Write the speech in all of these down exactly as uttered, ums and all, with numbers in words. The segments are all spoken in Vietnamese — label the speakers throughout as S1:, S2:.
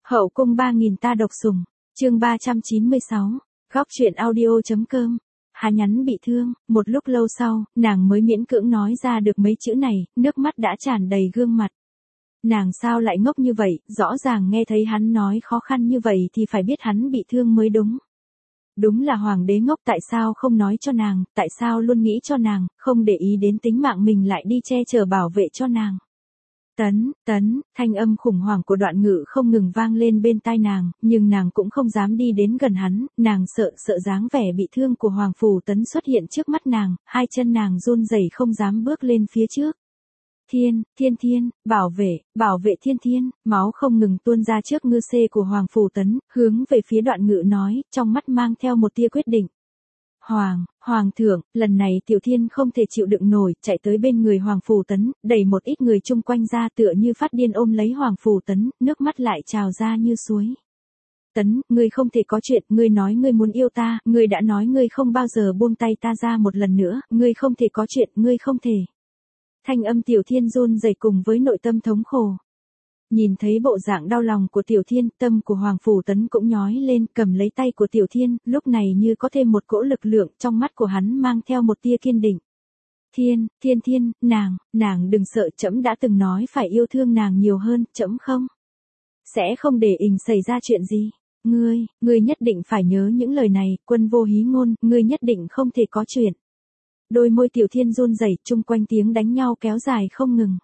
S1: Hậu cung ba nghìn ta độc sủng, chương ba trăm chín mươi sáu, góc truyện audio.com. Hà nhắn bị thương, một lúc lâu sau, nàng mới miễn cưỡng nói ra được mấy chữ này, nước mắt đã tràn đầy gương mặt. Nàng sao lại ngốc như vậy, rõ ràng nghe thấy hắn nói khó khăn như vậy thì phải biết hắn bị thương mới đúng. Đúng là hoàng đế ngốc, tại sao không nói cho nàng, tại sao luôn nghĩ cho nàng, không để ý đến tính mạng mình lại đi che chở bảo vệ cho nàng. Tấn, tấn, thanh âm khủng hoảng của Đoạn Ngự không ngừng vang lên bên tai nàng, nhưng nàng cũng không dám đi đến gần hắn, nàng sợ sợ dáng vẻ bị thương của Hoàng Phủ Tấn xuất hiện trước mắt nàng, hai chân nàng run rẩy không dám bước lên phía trước. Thiên, thiên thiên, bảo vệ, bảo vệ thiên thiên, máu không ngừng tuôn ra trước ngư xê của Hoàng Phủ Tấn, hướng về phía Đoạn Ngự nói, trong mắt mang theo một tia quyết định. Hoàng, Hoàng thượng, lần này Tiểu Thiên không thể chịu đựng nổi, chạy tới bên người Hoàng Phủ Tấn, đẩy một ít người chung quanh ra tựa như phát điên ôm lấy Hoàng Phủ Tấn, nước mắt lại trào ra như suối. Tấn, ngươi không thể có chuyện, ngươi nói ngươi muốn yêu ta, ngươi đã nói ngươi không bao giờ buông tay ta ra một lần nữa, ngươi không thể có chuyện, ngươi không thể. Thanh âm Tiểu Thiên run rẩy cùng với nội tâm thống khổ. Nhìn thấy bộ dạng đau lòng của Tiểu Thiên, tâm của Hoàng Phủ Tấn cũng nhói lên, cầm lấy tay của Tiểu Thiên, lúc này như có thêm một cỗ lực lượng, trong mắt của hắn mang theo một tia kiên định. Thiên, thiên thiên, nàng, nàng đừng sợ, trẫm đã từng nói phải yêu thương nàng nhiều hơn, trẫm không. Sẽ không để ình xảy ra chuyện gì. Ngươi, ngươi nhất định phải nhớ những lời này, quân vô hí ngôn, ngươi nhất định không thể có chuyện. Đôi môi Tiểu Thiên run rẩy, chung quanh tiếng đánh nhau kéo dài không ngừng.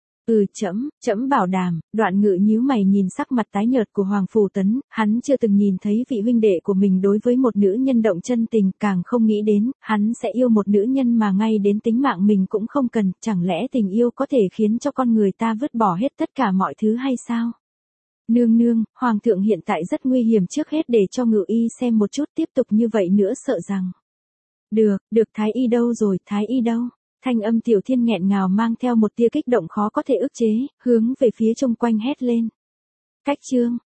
S1: Ừ trẫm, trẫm bảo đảm. Đoạn Ngự nhíu mày nhìn sắc mặt tái nhợt của Hoàng Phủ Tấn, hắn chưa từng nhìn thấy vị huynh đệ của mình đối với một nữ nhân động chân tình, càng không nghĩ đến, hắn sẽ yêu một nữ nhân mà ngay đến tính mạng mình cũng không cần, chẳng lẽ tình yêu có thể khiến cho con người ta vứt bỏ hết tất cả mọi thứ hay sao? Nương nương, Hoàng thượng hiện tại rất nguy hiểm, trước hết để cho Ngự y xem một chút, tiếp tục như vậy nữa sợ rằng. Được, được, Thái y đâu rồi, Thái y đâu? Thanh âm Tiểu Thiên nghẹn ngào mang theo một tia kích động khó có thể ức chế, hướng về phía chung quanh hét lên. Cách chương,